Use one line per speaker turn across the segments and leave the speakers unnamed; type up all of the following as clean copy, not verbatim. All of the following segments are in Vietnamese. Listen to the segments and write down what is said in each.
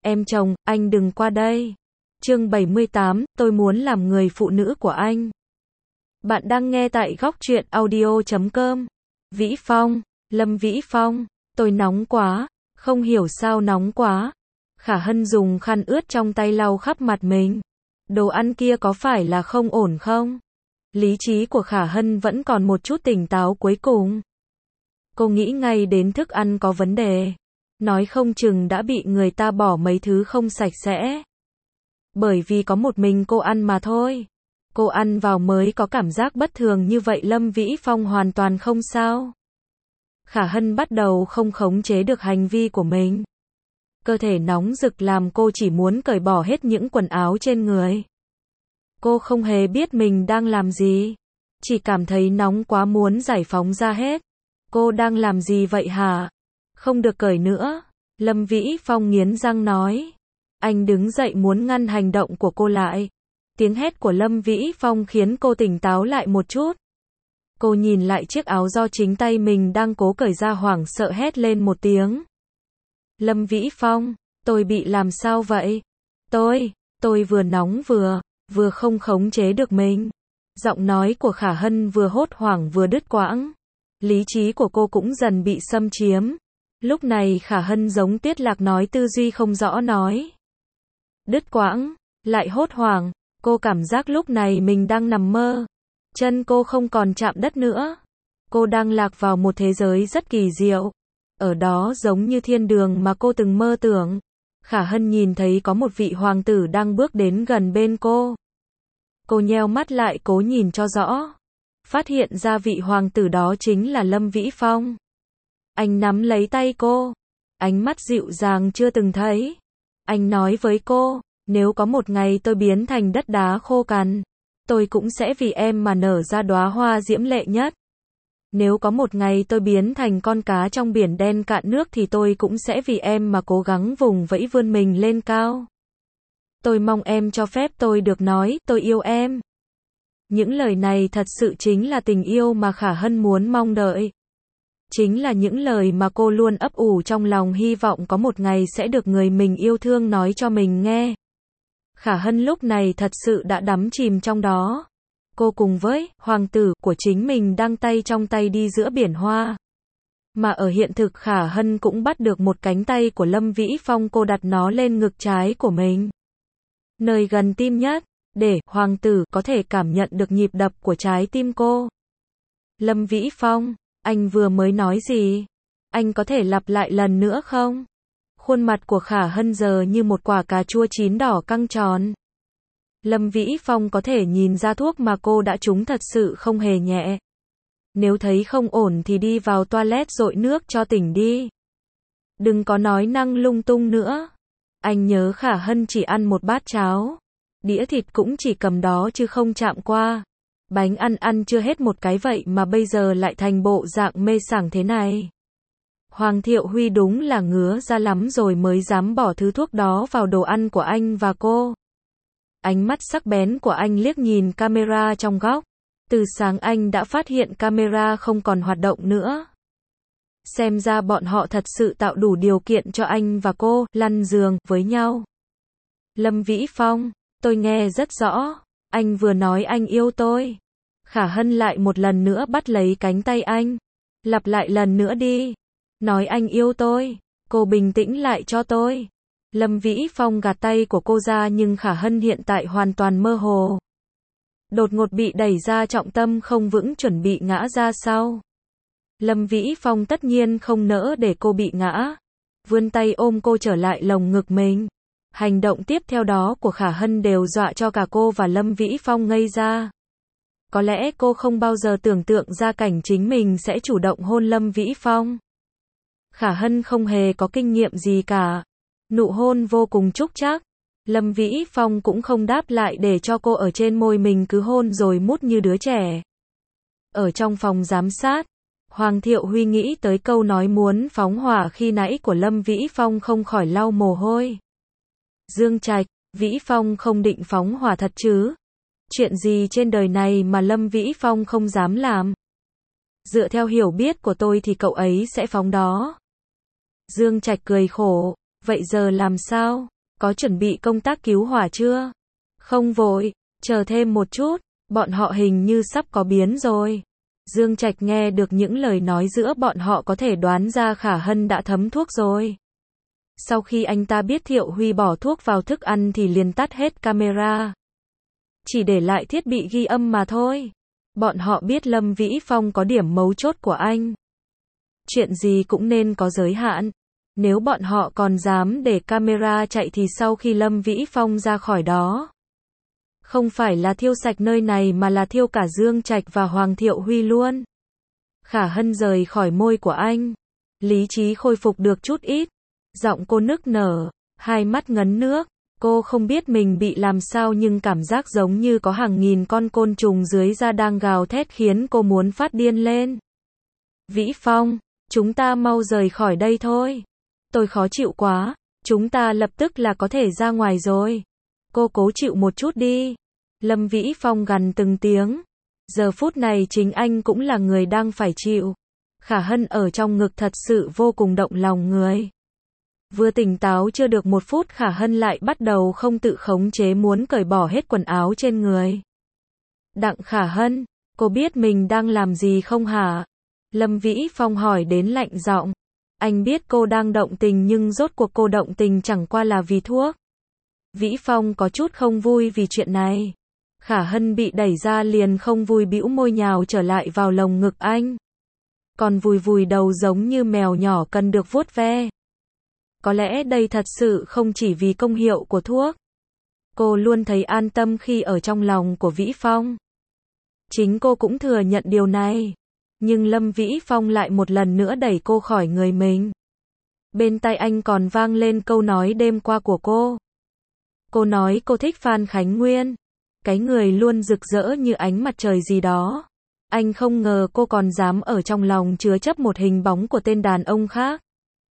Em chồng, anh đừng qua đây. Chương 78, tôi muốn làm người phụ nữ của anh. Bạn đang nghe tại góc truyện audio.com. Vĩ Phong, Lâm Vĩ Phong, tôi nóng quá, không hiểu sao nóng quá. Khả Hân dùng khăn ướt trong tay lau khắp mặt mình. Đồ ăn kia có phải là không ổn không? Lý trí của Khả Hân vẫn còn một chút tỉnh táo cuối cùng. Cô nghĩ ngay đến thức ăn có vấn đề. Nói không chừng đã bị người ta bỏ mấy thứ không sạch sẽ. Bởi vì có một mình cô ăn mà thôi. Cô ăn vào mới có cảm giác bất thường như vậy. Lâm Vĩ Phong hoàn toàn không sao. Khả Hân bắt đầu không khống chế được hành vi của mình. Cơ thể nóng rực làm cô chỉ muốn cởi bỏ hết những quần áo trên người. Cô không hề biết mình đang làm gì. Chỉ cảm thấy nóng quá muốn giải phóng ra hết. Cô đang làm gì vậy hả? Không được cởi nữa. Lâm Vĩ Phong nghiến răng nói. Anh đứng dậy muốn ngăn hành động của cô lại. Tiếng hét của Lâm Vĩ Phong khiến cô tỉnh táo lại một chút. Cô nhìn lại chiếc áo do chính tay mình đang cố cởi ra, hoảng sợ hét lên một tiếng. Lâm Vĩ Phong, tôi bị làm sao vậy? Tôi vừa nóng vừa không khống chế được mình. Giọng nói của Khả Hân vừa hốt hoảng vừa đứt quãng. Lý trí của cô cũng dần bị xâm chiếm. Lúc này Khả Hân giống Tiết Lạc nói tư duy không rõ nói. Đứt quãng, lại hốt hoảng, cô cảm giác lúc này mình đang nằm mơ. Chân cô không còn chạm đất nữa. Cô đang lạc vào một thế giới rất kỳ diệu. Ở đó giống như thiên đường mà cô từng mơ tưởng. Khả Hân nhìn thấy có một vị hoàng tử đang bước đến gần bên cô. Cô nheo mắt lại cố nhìn cho rõ. Phát hiện ra vị hoàng tử đó chính là Lâm Vĩ Phong. Anh nắm lấy tay cô. Ánh mắt dịu dàng chưa từng thấy. Anh nói với cô, nếu có một ngày tôi biến thành đất đá khô cằn, tôi cũng sẽ vì em mà nở ra đóa hoa diễm lệ nhất. Nếu có một ngày tôi biến thành con cá trong biển đen cạn nước thì tôi cũng sẽ vì em mà cố gắng vùng vẫy vươn mình lên cao. Tôi mong em cho phép tôi được nói, tôi yêu em. Những lời này thật sự chính là tình yêu mà Khả Hân muốn mong đợi. Chính là những lời mà cô luôn ấp ủ trong lòng, hy vọng có một ngày sẽ được người mình yêu thương nói cho mình nghe. Khả Hân lúc này thật sự đã đắm chìm trong đó. Cô cùng với hoàng tử của chính mình đang tay trong tay đi giữa biển hoa. Mà ở hiện thực Khả Hân cũng bắt được một cánh tay của Lâm Vĩ Phong, cô đặt nó lên ngực trái của mình. Nơi gần tim nhất, để hoàng tử có thể cảm nhận được nhịp đập của trái tim cô. Lâm Vĩ Phong, anh vừa mới nói gì? Anh có thể lặp lại lần nữa không? Khuôn mặt của Khả Hân giờ như một quả cà chua chín đỏ căng tròn. Lâm Vĩ Phong có thể nhìn ra thuốc mà cô đã trúng thật sự không hề nhẹ. Nếu thấy không ổn thì đi vào toilet dội nước cho tỉnh đi. Đừng có nói năng lung tung nữa. Anh nhớ Khả Hân chỉ ăn một bát cháo. Đĩa thịt cũng chỉ cầm đó chứ không chạm qua. Bánh ăn chưa hết một cái vậy mà bây giờ lại thành bộ dạng mê sảng thế này. Hoàng Thiệu Huy đúng là ngứa ra lắm rồi mới dám bỏ thứ thuốc đó vào đồ ăn của anh và cô. Ánh mắt sắc bén của anh liếc nhìn camera trong góc. Từ sáng anh đã phát hiện camera không còn hoạt động nữa. Xem ra bọn họ thật sự tạo đủ điều kiện cho anh và cô lăn giường với nhau. Lâm Vĩ Phong, tôi nghe rất rõ. Anh vừa nói anh yêu tôi. Khả Hân lại một lần nữa bắt lấy cánh tay anh. Lặp lại lần nữa đi. Nói anh yêu tôi. Cô bình tĩnh lại cho tôi. Lâm Vĩ Phong gạt tay của cô ra nhưng Khả Hân hiện tại hoàn toàn mơ hồ. Đột ngột bị đẩy ra, trọng tâm không vững, chuẩn bị ngã ra sau. Lâm Vĩ Phong tất nhiên không nỡ để cô bị ngã. Vươn tay ôm cô trở lại lồng ngực mình. Hành động tiếp theo đó của Khả Hân đều dọa cho cả cô và Lâm Vĩ Phong ngây ra. Có lẽ cô không bao giờ tưởng tượng ra cảnh chính mình sẽ chủ động hôn Lâm Vĩ Phong. Khả Hân không hề có kinh nghiệm gì cả. Nụ hôn vô cùng trúc trắc. Lâm Vĩ Phong cũng không đáp lại để cho cô ở trên môi mình cứ hôn rồi mút như đứa trẻ. Ở trong phòng giám sát, Hoàng Thiệu Huy nghĩ tới câu nói muốn phóng hỏa khi nãy của Lâm Vĩ Phong không khỏi lau mồ hôi. Dương Trạch, Vĩ Phong không định phóng hỏa thật chứ? Chuyện gì trên đời này mà Lâm Vĩ Phong không dám làm? Dựa theo hiểu biết của tôi thì cậu ấy sẽ phóng đó. Dương Trạch cười khổ, vậy giờ làm sao? Có chuẩn bị công tác cứu hỏa chưa? Không vội, chờ thêm một chút, bọn họ hình như sắp có biến rồi. Dương Trạch nghe được những lời nói giữa bọn họ có thể đoán ra Khả Hân đã thấm thuốc rồi. Sau khi anh ta biết Thiệu Huy bỏ thuốc vào thức ăn thì liền tắt hết camera. Chỉ để lại thiết bị ghi âm mà thôi. Bọn họ biết Lâm Vĩ Phong có điểm mấu chốt của anh. Chuyện gì cũng nên có giới hạn. Nếu bọn họ còn dám để camera chạy thì sau khi Lâm Vĩ Phong ra khỏi đó, không phải là thiêu sạch nơi này mà là thiêu cả Dương Trạch và Hoàng Thiệu Huy luôn. Khả Hân rời khỏi môi của anh. Lý trí khôi phục được chút ít. Giọng cô nức nở, hai mắt ngấn nước. Cô không biết mình bị làm sao nhưng cảm giác giống như có hàng nghìn con côn trùng dưới da đang gào thét khiến cô muốn phát điên lên. Vĩ Phong, chúng ta mau rời khỏi đây thôi. Tôi khó chịu quá, chúng ta lập tức là có thể ra ngoài rồi. Cô cố chịu một chút đi. Lâm Vĩ Phong gằn từng tiếng. Giờ phút này chính anh cũng là người đang phải chịu. Khả Hân ở trong ngực thật sự vô cùng động lòng người. Vừa tỉnh táo chưa được một phút Khả Hân lại bắt đầu không tự khống chế muốn cởi bỏ hết quần áo trên người. Đặng Khả Hân, cô biết mình đang làm gì không hả? Lâm Vĩ Phong hỏi đến lạnh giọng. Anh biết cô đang động tình nhưng rốt cuộc cô động tình chẳng qua là vì thuốc. Vĩ Phong có chút không vui vì chuyện này. Khả Hân bị đẩy ra liền không vui bĩu môi nhào trở lại vào lồng ngực anh. Còn vùi vùi đầu giống như mèo nhỏ cần được vuốt ve. Có lẽ đây thật sự không chỉ vì công hiệu của thuốc. Cô luôn thấy an tâm khi ở trong lòng của Vĩ Phong. Chính cô cũng thừa nhận điều này. Nhưng Lâm Vĩ Phong lại một lần nữa đẩy cô khỏi người mình. Bên tai anh còn vang lên câu nói đêm qua của cô. Cô nói cô thích Phan Khánh Nguyên. Cái người luôn rực rỡ như ánh mặt trời gì đó. Anh không ngờ cô còn dám ở trong lòng chứa chấp một hình bóng của tên đàn ông khác.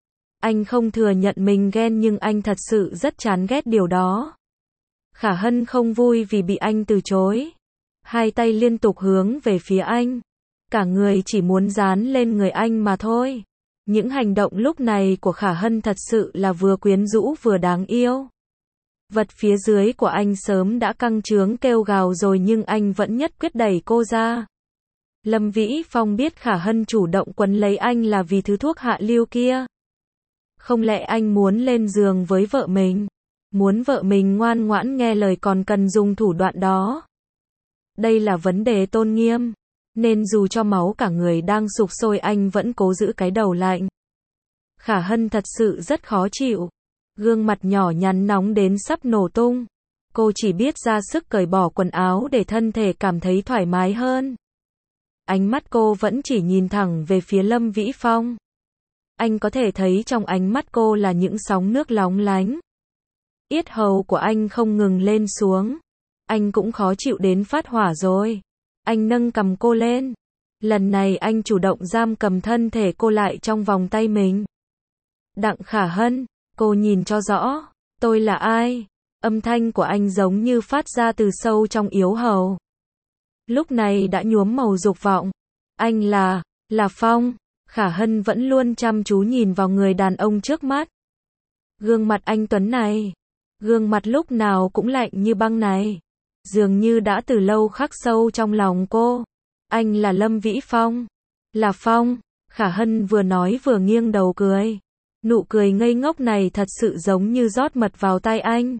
Anh không thừa nhận mình ghen nhưng anh thật sự rất chán ghét điều đó. Khả Hân không vui vì bị anh từ chối. Hai tay liên tục hướng về phía anh. Cả người chỉ muốn dán lên người anh mà thôi. Những hành động lúc này của Khả Hân thật sự là vừa quyến rũ vừa đáng yêu. Vật phía dưới của anh sớm đã căng trướng kêu gào rồi nhưng anh vẫn nhất quyết đẩy cô ra. Lâm Vĩ Phong biết Khả Hân chủ động quấn lấy anh là vì thứ thuốc hạ lưu kia. Không lẽ anh muốn lên giường với vợ mình? Muốn vợ mình ngoan ngoãn nghe lời còn cần dùng thủ đoạn đó? Đây là vấn đề tôn nghiêm. Nên dù cho máu cả người đang sục sôi anh vẫn cố giữ cái đầu lạnh. Khả Hân thật sự rất khó chịu. Gương mặt nhỏ nhắn nóng đến sắp nổ tung. Cô chỉ biết ra sức cởi bỏ quần áo để thân thể cảm thấy thoải mái hơn. Ánh mắt cô vẫn chỉ nhìn thẳng về phía Lâm Vĩ Phong. Anh có thể thấy trong ánh mắt cô là những sóng nước lóng lánh. Yết hầu của anh không ngừng lên xuống. Anh cũng khó chịu đến phát hỏa rồi. Anh nâng cầm cô lên. Lần này anh chủ động giam cầm thân thể cô lại trong vòng tay mình. Đặng Khả Hân, cô nhìn cho rõ. Tôi là ai? Âm thanh của anh giống như phát ra từ sâu trong yếu hầu. Lúc này đã nhuốm màu dục vọng. Anh là Phong. Khả Hân vẫn luôn chăm chú nhìn vào người đàn ông trước mắt. Gương mặt anh tuấn này. Gương mặt lúc nào cũng lạnh như băng này. Dường như đã từ lâu khắc sâu trong lòng cô. Anh là Lâm Vĩ Phong. Là Phong. Khả Hân vừa nói vừa nghiêng đầu cười. Nụ cười ngây ngốc này thật sự giống như rót mật vào tai anh.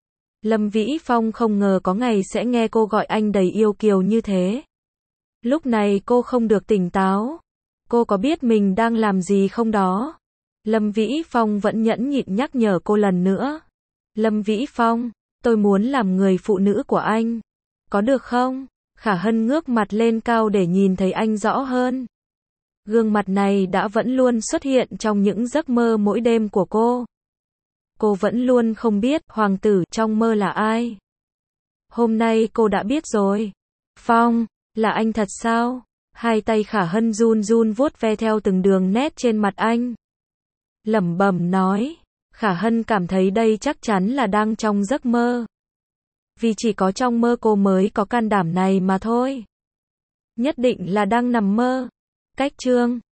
Lâm Vĩ Phong không ngờ có ngày sẽ nghe cô gọi anh đầy yêu kiều như thế. Lúc này cô không được tỉnh táo. Cô có biết mình đang làm gì không đó? Lâm Vĩ Phong vẫn nhẫn nhịn nhắc nhở cô lần nữa. Lâm Vĩ Phong, tôi muốn làm người phụ nữ của anh. Có được không? Khả Hân ngước mặt lên cao để nhìn thấy anh rõ hơn. Gương mặt này đã vẫn luôn xuất hiện trong những giấc mơ mỗi đêm của cô. Cô vẫn luôn không biết hoàng tử trong mơ là ai. Hôm nay cô đã biết rồi. Phong, là anh thật sao? Hai tay Khả Hân run run vuốt ve theo từng đường nét trên mặt anh. Lẩm bẩm nói. Khả Hân cảm thấy đây chắc chắn là đang trong giấc mơ. Vì chỉ có trong mơ cô mới có can đảm này mà thôi. Nhất định là đang nằm mơ. Cách chương